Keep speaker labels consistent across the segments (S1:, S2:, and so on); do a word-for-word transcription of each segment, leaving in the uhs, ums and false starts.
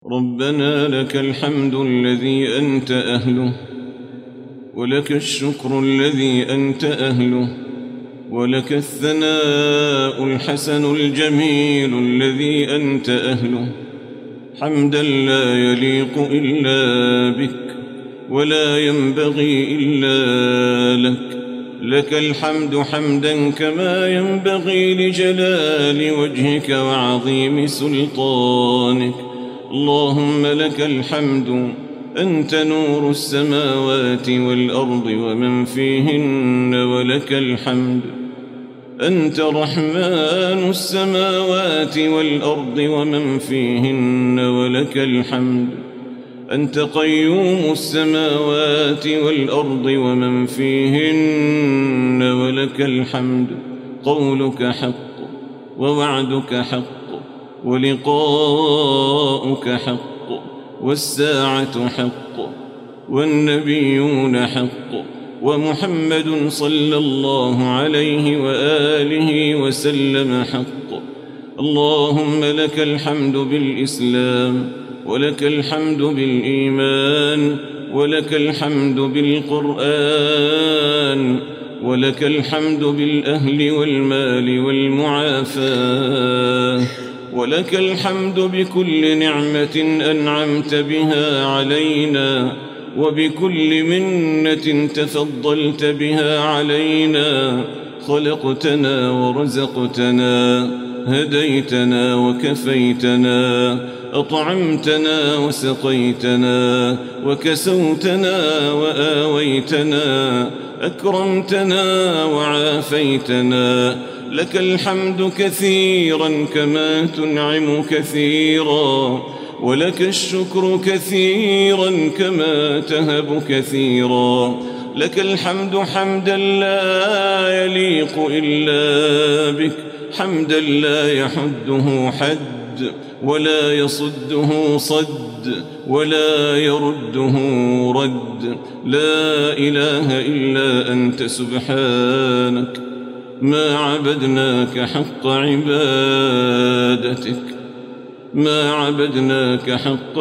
S1: ربنا لك الحمد الذي أنت أهله، ولك الشكر الذي أنت أهله، ولك الثناء الحسن الجميل الذي أنت أهله، حمدا لا يليق إلا بك ولا ينبغي إلا لك. لك الحمد حمدا كما ينبغي لجلال وجهك وعظيم سلطانك. اللهم لك الحمد، أنت نور السماوات والأرض ومن فيهن، ولك الحمد. أنت رحمن السماوات والأرض ومن فيهن، ولك الحمد. أنت قيوم السماوات والأرض ومن فيهن، ولك الحمد. قولك حق، ووعدك حق، ولقاؤك حق، والساعة حق، والنبيون حق، ومحمد صلى الله عليه وآله وسلم حق. اللهم لك الحمد بالإسلام، ولك الحمد بالإيمان، ولك الحمد بالقرآن، ولك الحمد بالأهل والمال والمعافاة، ولك الحمد بكل نعمة أنعمت بها علينا، وبكل منة تفضلت بها علينا. خلقتنا ورزقتنا، هديتنا وكفيتنا، أطعمتنا وسقيتنا، وكسوتنا وآويتنا، أكرمتنا وعافيتنا. لك الحمد كثيرا كما تنعم كثيرا، ولك الشكر كثيرا كما تهب كثيرا. لك الحمد حمدا لا يليق إلا بك، حمدا لا يحده حد، ولا يصده صد، ولا يرده رد. لا إله إلا أنت سبحانك، ما عبدناك حق عبادتك، ما عبدناك حق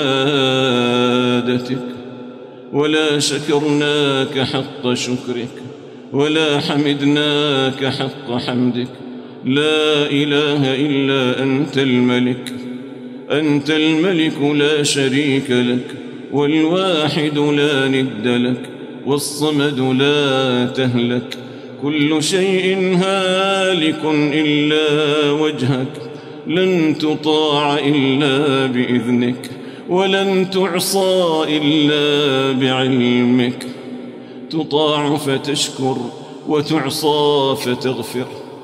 S1: عبادتك، ولا شكرناك حق شكرك، ولا حمدناك حق حمدك. لا إله إلا أنت الملك، أنت الملك لا شريك لك، والواحد لا ند لك، والصمد لا تهلك. كل شيء هالك إلا وجهك، لن تطاع إلا بإذنك، ولن تعصى إلا بعلمك. تطاع فتشكر، وتعصى فتغفر.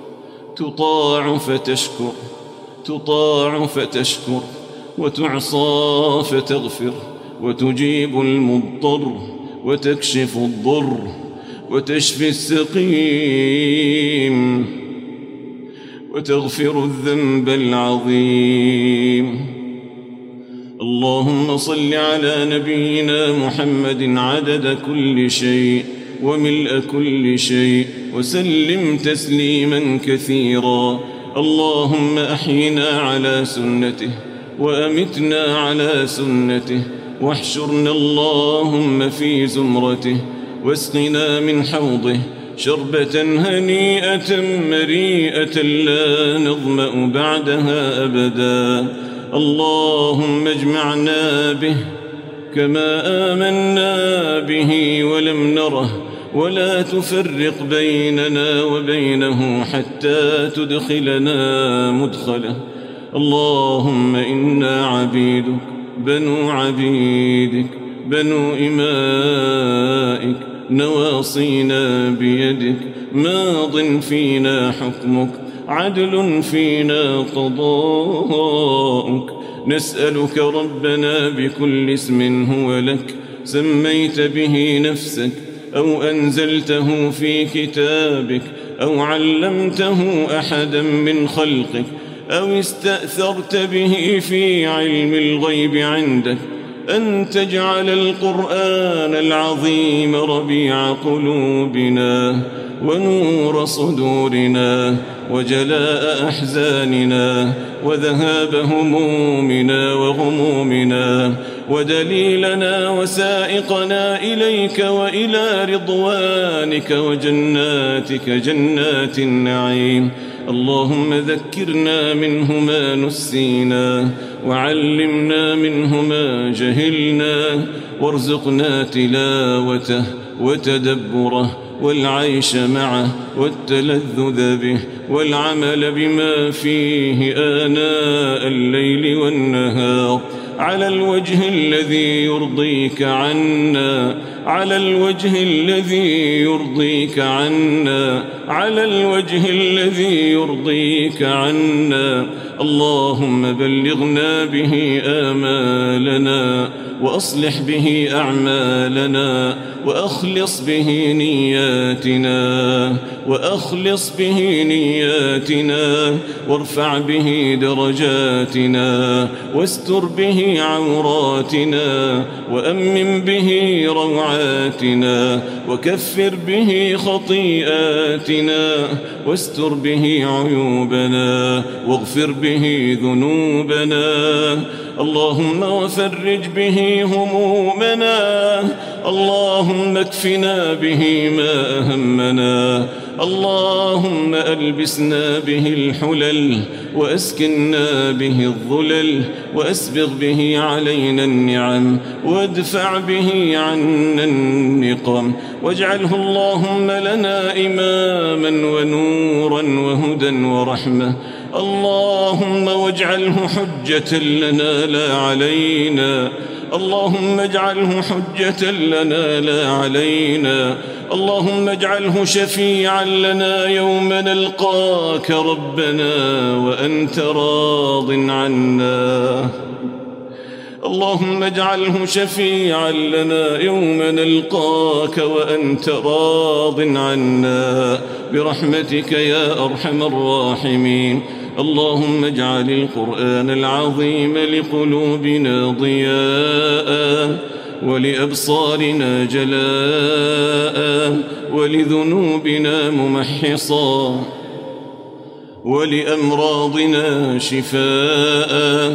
S1: تطاع فتشكر، تطاع فتشكر، وتعصى فتغفر، وتجيب المضطر، وتكشف الضر، وتشفي السقيم، وتغفر الذنب العظيم. اللهم صل على نبينا محمد عدد كل شيء وملء كل شيء، وسلم تسليما كثيرا. اللهم أحينا على سنته، وأمتنا على سنته، واحشرنا اللهم في زمرته، واسقنا من حوضه شربة هنيئة مريئة لا نظمأ بعدها أبدا. اللهم اجمعنا به كما آمنا به ولم نره، ولا تفرق بيننا وبينه حتى تدخلنا مدخله. اللهم إنا عبيدك، بنو عبيدك، بنو إمائك، نواصينا بيدك، ماض فينا حكمك، عدل فينا قضاؤك. نسألك ربنا بكل اسم هو لك سميت به نفسك، أو أنزلته في كتابك، أو علمته أحدا من خلقك، أو استأثرت به في علم الغيب عندك، أن تجعل القرآن العظيم ربيع قلوبنا، ونور صدورنا، وجلاء أحزاننا، وذهاب همومنا وغمومنا ودليلنا وسائقنا إليك وإلى رضوانك وجناتك جنات النعيم. اللهم ذكرنا منه ما نسينا وعلمنا منه ما جهلنا، وارزقنا تلاوته وتدبره والعيش معه والتلذذ به والعمل بما فيه آناء الليل والنهار على الوجه الذي يرضيك عنا، على الوجه الذي يرضيك عنا، على الوجه الذي يرضيك عنا. اللهم بلغنا به آمالنا وأصلح به أعمالنا وأخلص به نياتنا وأخلص به نياتنا وارفع به درجاتنا واستر به عوراتنا وأمن به روعاتنا وكفر به خطيئاتنا واستر به عيوبنا واغفر به ذنوبنا. اللهم وفرج به همومنا، اللهم اكفنا به ما أهمنا، اللهم ألبسنا به الحلل وأسكننا به الظلل وأسبغ به علينا النعم وادفع به عنا النقم، واجعله اللهم لنا إماما ونورا وهدى ورحمة. اللهم واجعله حجة لنا لا علينا، اللهم اجعله حجة لنا لا علينا، اللهم اجعله شفيعا لنا يوم نلقاك ربنا وأنت راض عنا. اللهم اجعله شفيعا لنا يوم نلقاك وأنت راض عنا برحمتك يا أرحم الراحمين. اللهم اجعل القرآن العظيم لقلوبنا ضياء ولأبصارنا جلاء ولذنوبنا ممحصا ولأمراضنا شفاء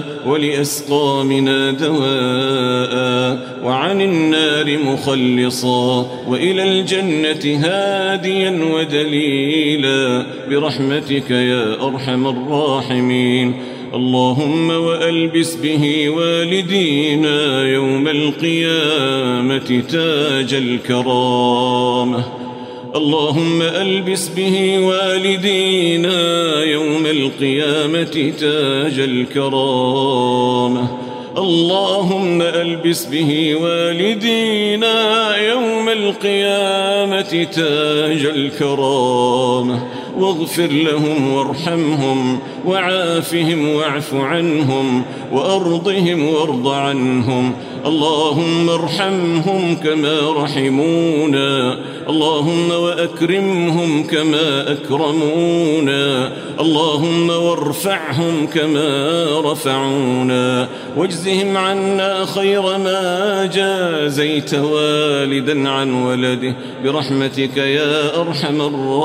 S1: ولأسقامنا دواء وعن النار مخلصا وإلى الجنة هاديا ودليلا برحمتك يا أرحم الراحمين. اللهم وألبس به والدينا يوم القيامة تاج الكرامة، اللهم ألبس به والدينا يوم القيامة تاج الكرامة، اللهم ألبس به والدينا يوم القيامة تاج الكرامة، واغفر لهم وارحمهم وعافهم واعف عنهم وأرضهم وارض عنهم. اللهم ارحمهم كما رحمونا، اللهم وأكرمهم كما أكرمونا، اللهم وارفعهم كما رفعونا، واجزهم عنا خير ما جازيت والدا عن ولده برحمتك يا أرحم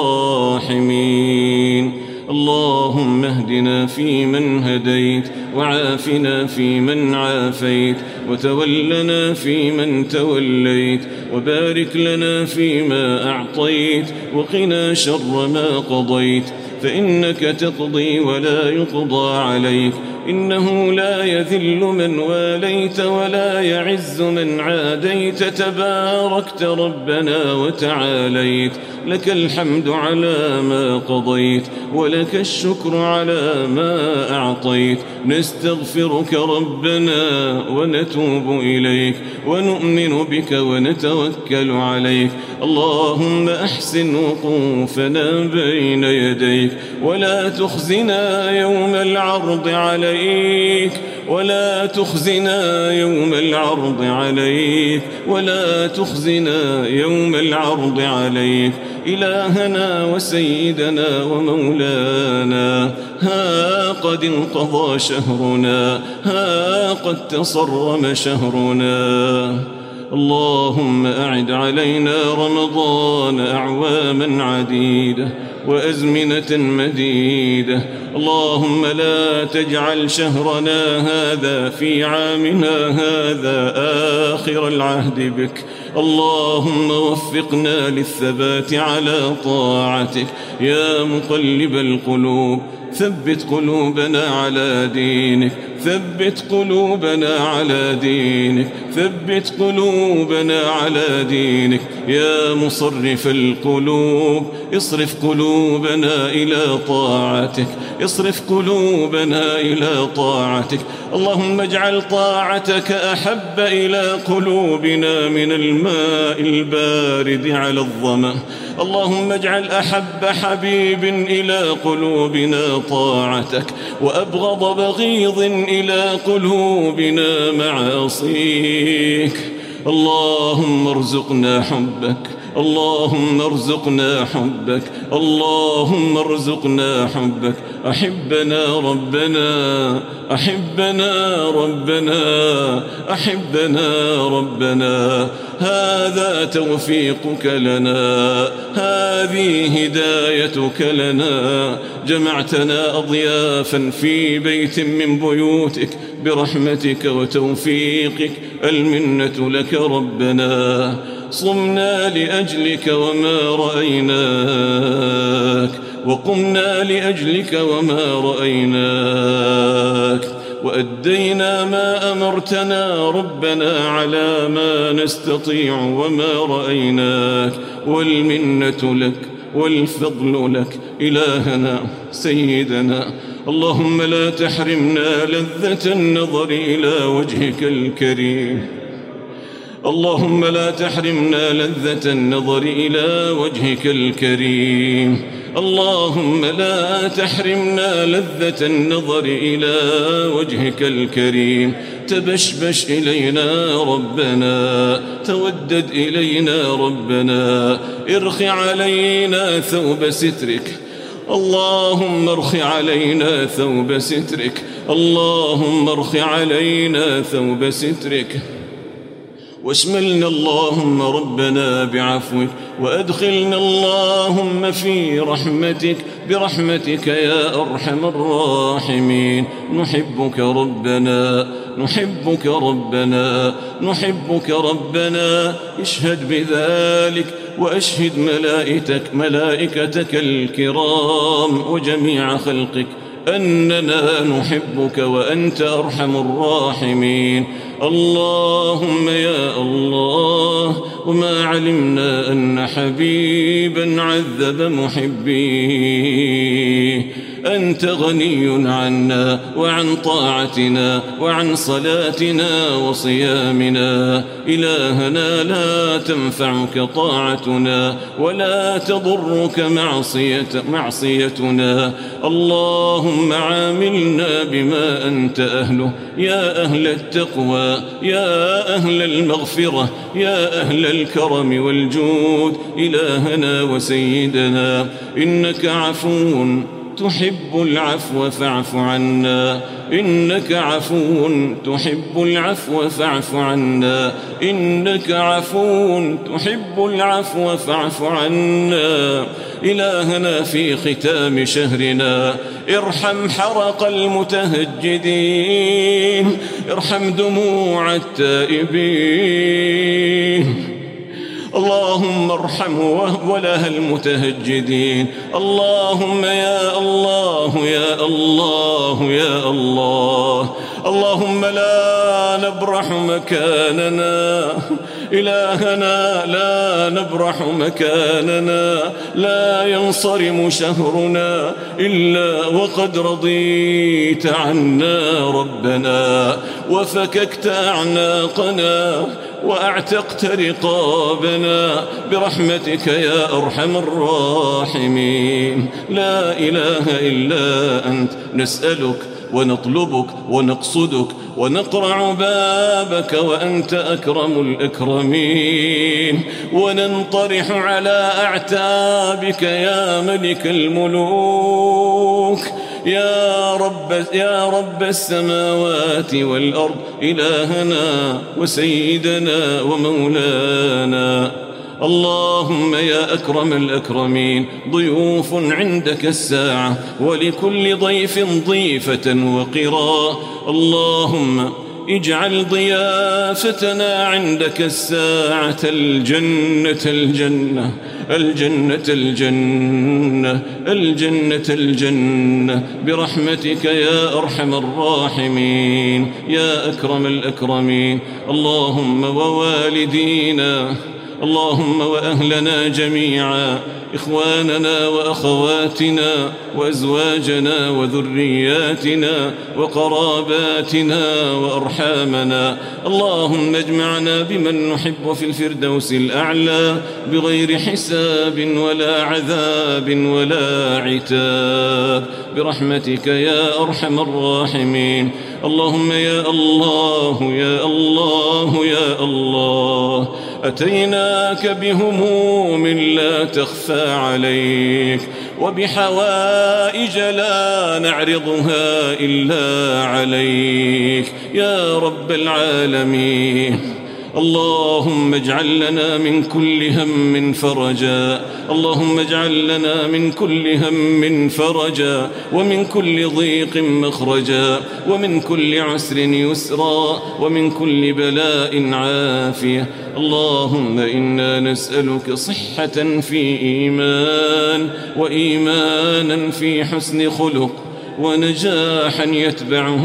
S1: الراحمين. اللهم اهدنا فيمن هديت وعافنا فيمن عافيت وتولنا فيمن توليت وبارك لنا فيما أعطيت وقنا شر ما قضيت، فإنك تقضي ولا يقضى عليك، إنه لا يذل من واليت ولا يعز من عاديت، تباركت ربنا وتعاليت، لك الحمد على ما قضيت ولك الشكر على ما أعطيت. نستغفرك ربنا ونتوب إليك ونؤمن بك ونتوكل عليك. اللهم أحسن وقوفنا بين يديك ولا تخزنا يوم العرض عليك، ولا تخزنا يوم العرض عليك، ولا تخزنا يوم العرض عليك. إلهنا وسيدنا ومولانا، ها قد انقضى شهرنا، ها قد تصرم شهرنا. اللهم أعد علينا رمضان أعواما عديدة وأزمنة مديدة. اللهم لا تجعل شهرنا هذا في عامنا هذا آخر العهد بك. اللهم وفقنا للثبات على طاعتك يا مقلب القلوب. ثبت قلوبنا على دينك، ثبت قلوبنا على دينك، ثبت قلوبنا على دينك يا مصرف القلوب. اصرف قلوبنا إلى طاعتك، اصرف قلوبنا إلى طاعتك. اللهم اجعل طاعتك أحب إلى قلوبنا من الماء البارد على الظمأ. اللهم اجعل أحب حبيب إلى قلوبنا طاعتك، وأبغض بغيض إلى قلوبنا معاصيك. اللهم ارزقنا حبك، اللهم ارزقنا حبك، اللهم ارزقنا حبك. أحبنا ربنا، أحبنا ربنا، أحبنا ربنا. هذا توفيقك لنا، هذه هدايتك لنا. جمعتنا أضيافا في بيت من بيوتك برحمتك وتوفيقك، المنة لك ربنا. صمنا لأجلك وما رأيناك، وقمنا لأجلك وما رأيناك، وأدينا ما أمرتنا ربنا على ما نستطيع وما رأيناك، والمنة لك والفضل لك إلهنا سيدنا. اللهم لا تحرمنا لذة النظر إلى وجهك الكريم، اللهم لا تحرمنا لذة النظر إلى وجهك الكريم. اللهم لا تحرمنا لذة النظر إلى وجهك الكريم. تبشبش إلينا ربنا، تودد إلينا ربنا، ارخ علينا ثوب سترك. اللهم ارخ علينا ثوب سترك، اللهم ارخ علينا ثوب سترك. واشملنا اللهم ربنا بعفوك، وأدخلنا اللهم في رحمتك برحمتك يا أرحم الراحمين. نحبك ربنا، نحبك ربنا، نحبك ربنا. اشهد بذلك وأشهد ملائكتك ملائكتك الكرام وجميع خلقك أننا نحبك وأنت أرحم الراحمين. اللهم يا الله، وما علمنا أن حبيبا عذب محبيه. أنت غني عنا وعن طاعتنا وعن صلاتنا وصيامنا. إلهنا لا تنفعك طاعتنا ولا تضرك معصية معصيتنا. اللهم عاملنا بما أنت أهله، يا أهل التقوى، يا أهل المغفرة، يا أهل الكرم والجود. إلهنا وسيدنا، إنك عفو تحب العفو فاعف عنا، إنك عفو تحب العفو فاعف عنا، إنك عفو تحب العفو فاعف عنا. إلهنا في ختام شهرنا ارحم حرق المتهجدين، ارحم دموع التائبين. اللهم ارحم ولها المتهجدين. اللهم يا الله يا الله يا الله. اللهم لا نبرح مكاننا، إلهنا لا نبرح مكاننا، لا ينصرم شهرنا إلا وقد رضيت عنا ربنا، وفككت أعناقنا وأعتقت رقابنا برحمتك يا أرحم الراحمين. لا إله إلا أنت نسألك ونطلبك ونقصدك ونقرع بابك وأنت أكرم الأكرمين، وننطرح على أعتابك يا ملك الملوك، يا رب, يا رب السماوات والأرض. إلهنا وسيدنا ومولانا، اللهم يا أكرم الأكرمين، ضيوف عندك الساعة، ولكل ضيف ضيفة وقراء. اللهم اجعل ضيافتنا عندك الساعة الجنة الجنة الجنة الجنة الجنة الجنة برحمتك يا أرحم الراحمين يا أكرم الأكرمين. اللهم ووالدينا، اللهم وأهلنا جميعا، إخواننا وأخواتنا وأزواجنا وذرياتنا وقراباتنا وأرحامنا، اللهم اجمعنا بمن نحب في الفردوس الأعلى بغير حساب ولا عذاب ولا عتاب برحمتك يا أرحم الراحمين. اللهم يا الله يا الله يا الله، أتيناك بهموم لا تخفى عليك، وبحوائج لا نعرضها إلا عليك يا رب العالمين. اللهم اجعل لنا من كل هم فرجا، اللهم اجعل لنا من كل هم فرجا، ومن كل ضيق مخرجا، ومن كل عسر يسرا، ومن كل بلاء عافية. اللهم إنا نسألك صحة في إيمان، وإيمانا في حسن خلق، ونجاحا يتبعه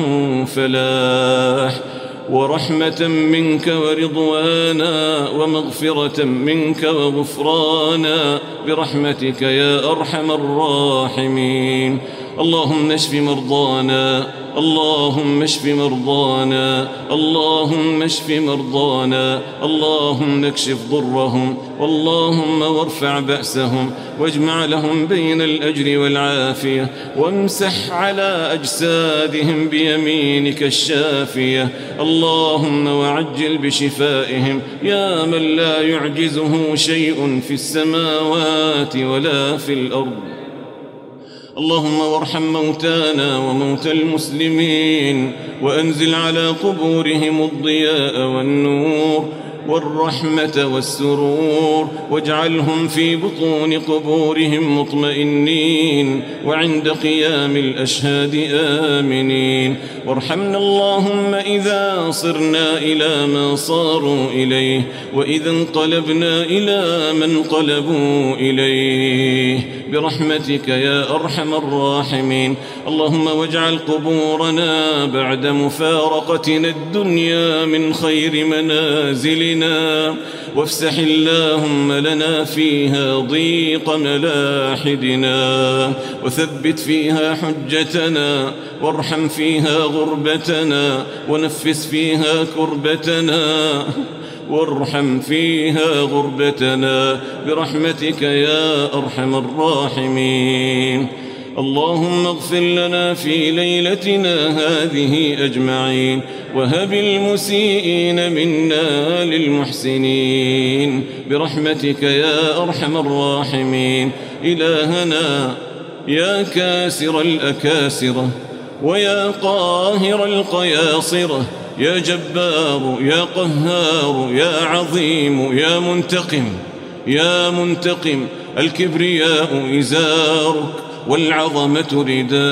S1: فلاح، ورحمة منك ورضوانا، ومغفرة منك وغفرانا برحمتك يا أرحم الراحمين. اللهم اشف مرضانا، اللهم اشف مرضانا، اللهم اشف مرضانا، اللهم اكشف ضرهم، اللهم وارفع بأسهم، واجمع لهم بين الأجر والعافية، وامسح على أجسادهم بيمينك الشافية. اللهم وعجل بشفائهم يا من لا يعجزه شيء في السماوات ولا في الأرض. اللهم وارحم موتانا وموتى المسلمين، وأنزل على قبورهم الضياء والنور والرحمة والسرور، واجعلهم في بطون قبورهم مطمئنين، وعند قيام الأشهاد آمنين. وارحمنا اللهم إذا صرنا إلى ما صاروا إليه، وإذا انقلبنا إلى من انقلبوا إليه برحمتك يا أرحم الراحمين. اللهم واجعل قبورنا بعد مفارقتنا الدنيا من خير منازلنا، وافسح اللهم لنا فيها ضيق ملاحدنا، وثبت فيها حجتنا، وارحم فيها غربتنا، ونفس فيها كربتنا، وارحم فيها غربتنا برحمتك يا أرحم الراحمين. اللهم اغفر لنا في ليلتنا هذه أجمعين، وهب المسيئين منا للمحسنين برحمتك يا أرحم الراحمين. إلهنا يا كاسر الأكاسرة، ويا قاهر القياصرة، يا جبار يا قهار يا عظيم يا منتقم يا منتقم، الكبرياء إزارك والعظمة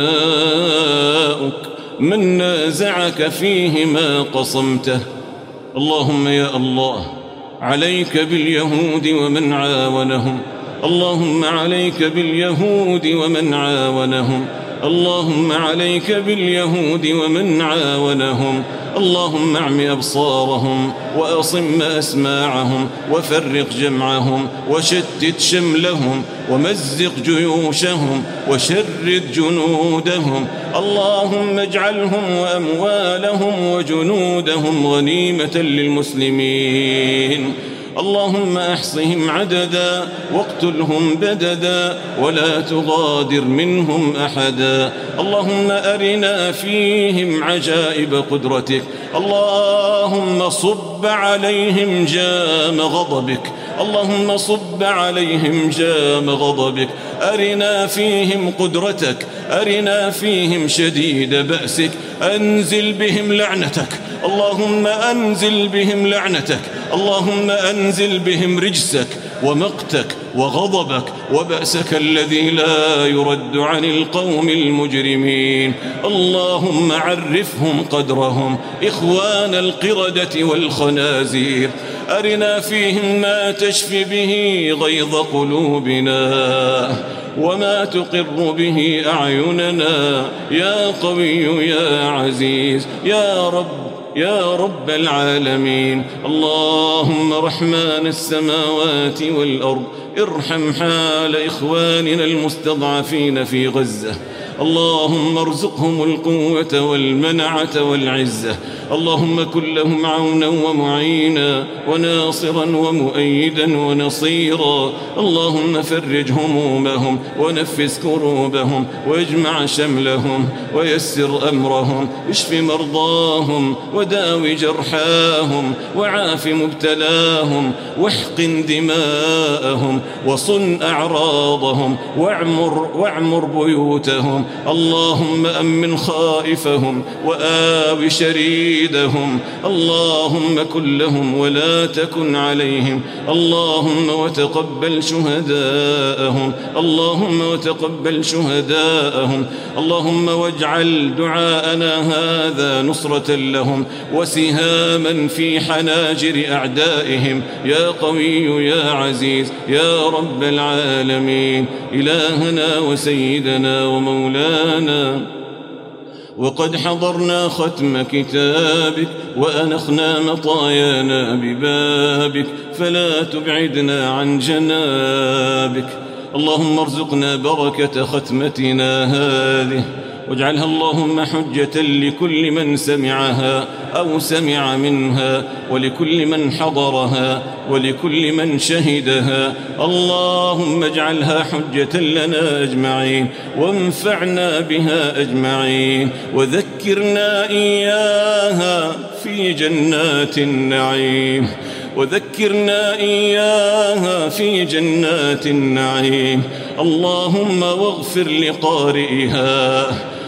S1: رداؤك، من نازعك فيه ما قصمته. اللهم يا الله عليك باليهود ومن عاونهم، اللهم عليك باليهود ومن عاونهم، اللهم عليك باليهود ومن عاونهم. اللهم اعم أبصارهم، وأصم أسماعهم، وفرق جمعهم، وشتت شملهم، ومزق جيوشهم، وشرد جنودهم. اللهم اجعلهم وأموالهم وجنودهم غنيمة للمسلمين. اللهم احصهم عددا، واقتلهم بددا، ولا تغادر منهم أحدا. اللهم أرنا فيهم عجائب قدرتك، اللهم صب عليهم جام غضبك، اللهم صب عليهم جام غضبك. أرنا فيهم قدرتك، أرنا فيهم شديد بأسك، أنزل بهم لعنتك، اللهم أنزل بهم لعنتك، اللهم أنزل بهم رجسك، ومقتك وغضبك وبأسك الذي لا يرد عن القوم المجرمين. اللهم عرفهم قدرهم إخوان القردة والخنازير، أرنا فيهم ما تشفي به غيظ قلوبنا وما تقر به أعيننا يا قوي يا عزيز يا رب يا رب العالمين. اللهم رحمن السماوات والأرض ارحم حال إخواننا المستضعفين في غزة، اللهم ارزقهم القوة والمنعة والعزة، اللهم كن لهم عونا ومعينا وناصرا ومؤيدا ونصيرا، اللهم فرج همومهم ونفس كروبهم واجمع شملهم ويسر أمرهم، اشف مرضاهم وداو جرحاهم وعاف مبتلاهم واحقن دماءهم وصن أعراضهم واعمر, واعمر بيوتهم، اللهم أمن خائفهم وآو شريدهم، اللهم كن لهم ولا تكن عليهم، اللهم وتقبل شهداءهم، اللهم وتقبل شهداءهم، اللهم واجعل دعاءنا هذا نصرة لهم وسهاما في حناجر أعدائهم يا قوي يا عزيز يا رب العالمين. إلهنا وسيدنا ومولانا، وقد حضرنا ختم كتابك وأنخنا مطايانا ببابك، فلا تبعدنا عن جنابك. اللهم ارزقنا بركة ختمتنا هذه، واجعلها اللهم حجة لكل من سمعها أو سمع منها، ولكل من حضرها، ولكل من شهدها. اللهم اجعلها حجة لنا أجمعين، وانفعنا بها أجمعين، وذكرنا إياها في جنات النعيم، وذكرنا إياها في جنات النعيم. اللهم واغفر لقارئها،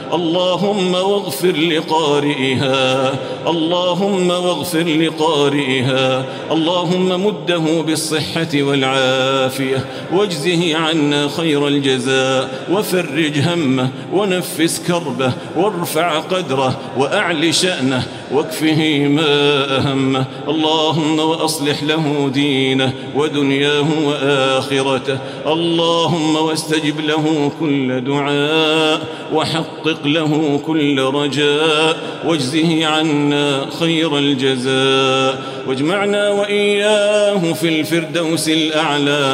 S1: اللهم واغفر لقارئها، اللهم واغفر لقارئها، اللهم مده بالصحة والعافية، واجزه عنا خير الجزاء، وفرج همه، ونفس كربه، وارفع قدره، وأعل شأنه، واكفه ما أهمه. اللهم وأصلح له دينه ودنياه وآخرته، اللهم واستجب له كل دعاء، وحقق له كل رجاء، واجزه عنا خير الجزاء، واجمعنا وإياه في الفردوس الأعلى،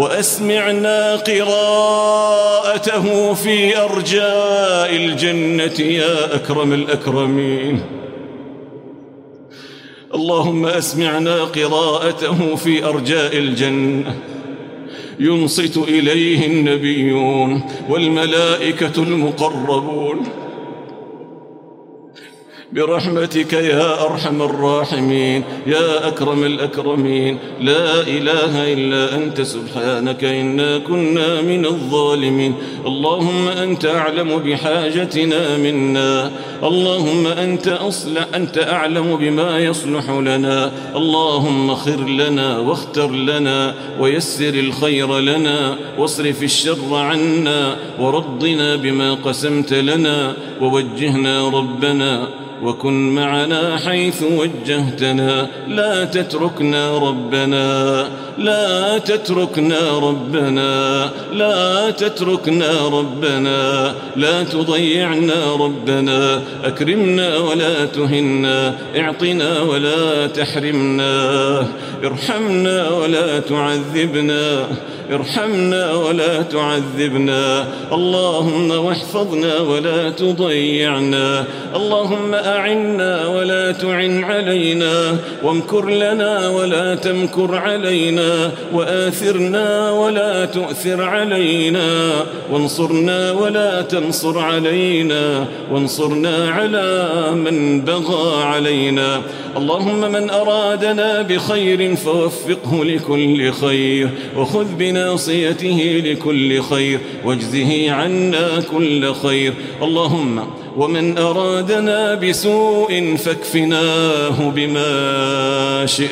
S1: وأسمعنا قراءته في أرجاء الجنة يا أكرم الأكرمين. اللهم أسمعنا قراءته في أرجاء الجنة ينصت إليه النبيون والملائكة المقربون برحمتك يا أرحم الراحمين يا أكرم الأكرمين. لا إله إلا أنت سبحانك إنا كنا من الظالمين. اللهم أنت أعلم بحاجتنا منا، اللهم أنت أصلح أنت أعلم بما يصلح لنا. اللهم خر لنا واختر لنا ويسر الخير لنا، واصرف الشر عنا، ورضنا بما قسمت لنا، ووجهنا ربنا، وكن معنا حيث وجهتنا. لا تتركنا ربنا، لا تتركنا ربنا، لا تتركنا ربنا، لا تضيعنا ربنا. أكرمنا ولا تهنا، اعطنا ولا تحرمنا، ارحمنا ولا تعذبنا، ارحمنا ولا تعذبنا. اللهم واحفظنا ولا تضيعنا، اللهم أعنا ولا تعن علينا، وامكر لنا ولا تمكر علينا، وآثرنا ولا تؤثر علينا، وانصرنا ولا تنصر علينا، وانصرنا على من بغى علينا. اللهم من أرادنا بخير فوفقه لكل خير، وخذ بناصيته لكل خير، واجزه عنا كل خير. اللهم ومن أرادنا بسوء فاكفناه بما شئت،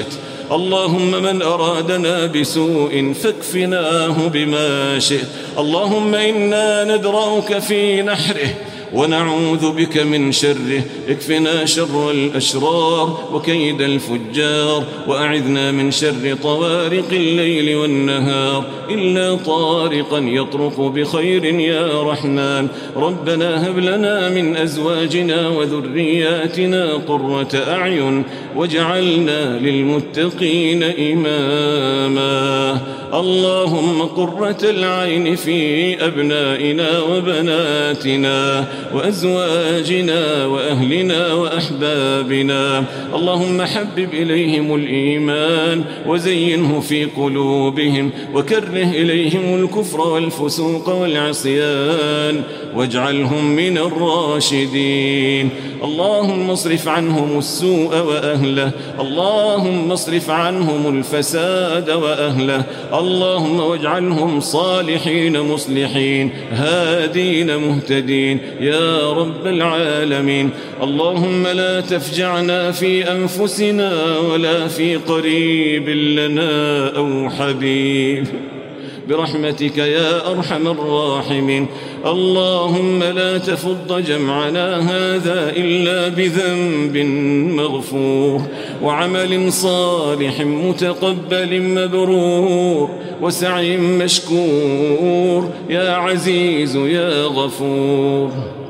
S1: اللهم من أرادنا بسوء فاكفناه بما شئت. اللهم إنا ندرأك في نحره ونعوذ بك من شره. اكفنا شر الأشرار وكيد الفجار، وأعذنا من شر طوارق الليل والنهار إلا طارقا يطرق بخير يا رحمن. ربنا هب لنا من أزواجنا وذرياتنا قرة أعين واجعلنا للمتقين إماما. اللهم قرة العين في أبنائنا وبناتنا وأزواجنا وأهلنا وأحبابنا. اللهم حبب إليهم الإيمان وزينه في قلوبهم وكره إليهم الكفر والفسوق والعصيان واجعلهم من الراشدين. اللهم اصرف عنهم السوء وأهله. اللهم اصرف عنهم الفساد وأهله. اللهم واجعلهم صالحين مصلحين هادين مهتدين يا رب العالمين. اللهم لا تفجعنا في أنفسنا ولا في قريب لنا أو حبيب برحمتك يا أرحم الراحمين. اللهم لا تفض جمعنا هذا إلا بذنب مغفور وعمل صالح متقبل مبرور وسعي مشكور يا عزيز يا غفور.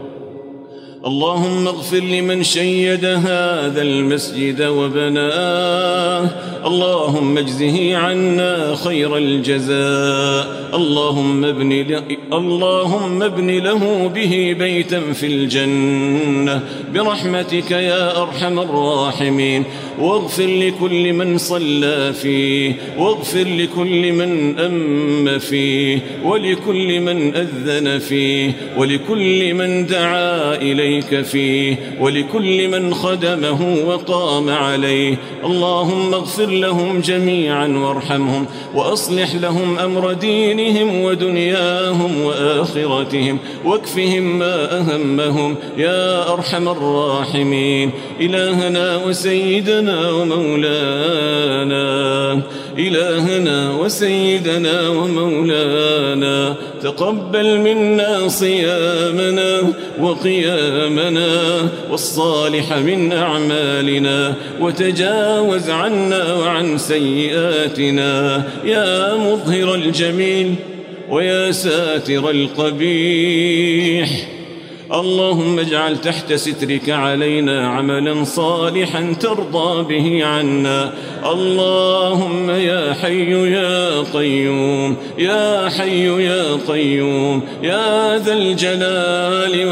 S1: اللهم اغفر لمن شيد هذا المسجد وبناه. اللهم اجزه عنا خير الجزاء. اللهم ابن له, اللهم ابن له به بيتا في الجنة برحمتك يا أرحم الراحمين. واغفر لكل من صلى فيه، واغفر لكل من أم فيه، ولكل من أذن فيه، ولكل من دعا إليك فيه، ولكل من خدمه وقام عليه. اللهم اغفر لهم جميعا وارحمهم وأصلح لهم أمر دينهم ودنياهم وآخرتهم واكفهم ما أهمهم يا أرحم الراحمين. إلهنا وسيدنا ومولانا، إلهنا وسيدنا ومولانا، تقبل منا صيامنا وقيامنا والصالح من أعمالنا، وتجاوز عنا وعن سيئاتنا يا مظهر الجميل ويا ساتر القبيح. اللهم اجعل تحت سترك علينا عملا صالحا ترضى به عنا. اللهم يا حي يا قيوم، يا حي يا قيوم، يا ذا الجلال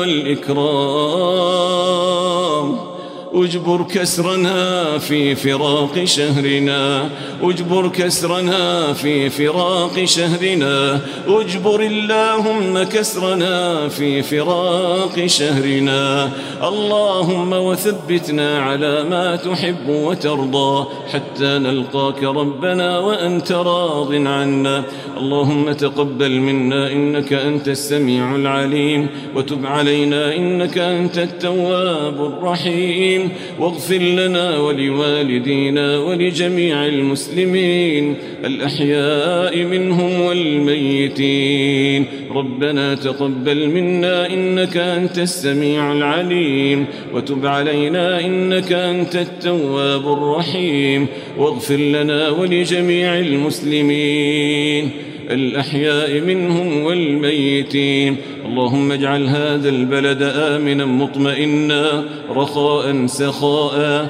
S1: والإكرام، اجبر كسرنا في فراق شهرنا، اجبر كسرنا في فراق شهرنا، اجبر اللهم كسرنا في فراق شهرنا. اللهم وثبتنا على ما تحب وترضى حتى نلقاك ربنا وأنت راض عنا. اللهم تقبل منا إنك أنت السميع العليم، وتب علينا إنك أنت التواب الرحيم، واغفر لنا ولوالدينا ولجميع المسلمين الأحياء منهم والميتين. ربنا تقبل منا إنك أنت السميع العليم، وتب علينا إنك أنت التواب الرحيم، واغفر لنا ولجميع المسلمين الأحياء منهم والميتين. اللهم اجعل هذا البلد آمنا مطمئنا رخاء سخاء،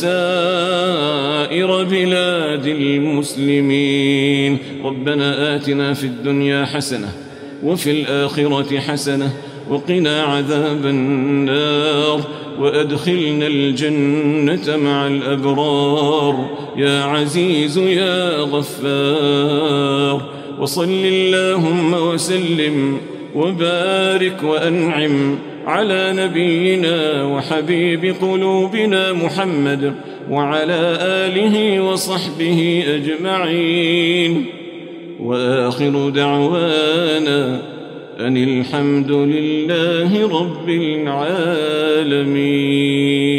S1: وسائر بلاد المسلمين. ربنا آتنا في الدنيا حسنة وفي الآخرة حسنة وقنا عذاب النار، وأدخلنا الجنة مع الأبرار يا عزيز يا غفار. وصل اللهم وسلم وبارك وأنعم على نبينا وحبيب قلوبنا محمد وعلى آله وصحبه أجمعين، وآخر دعوانا أن الحمد لله رب العالمين.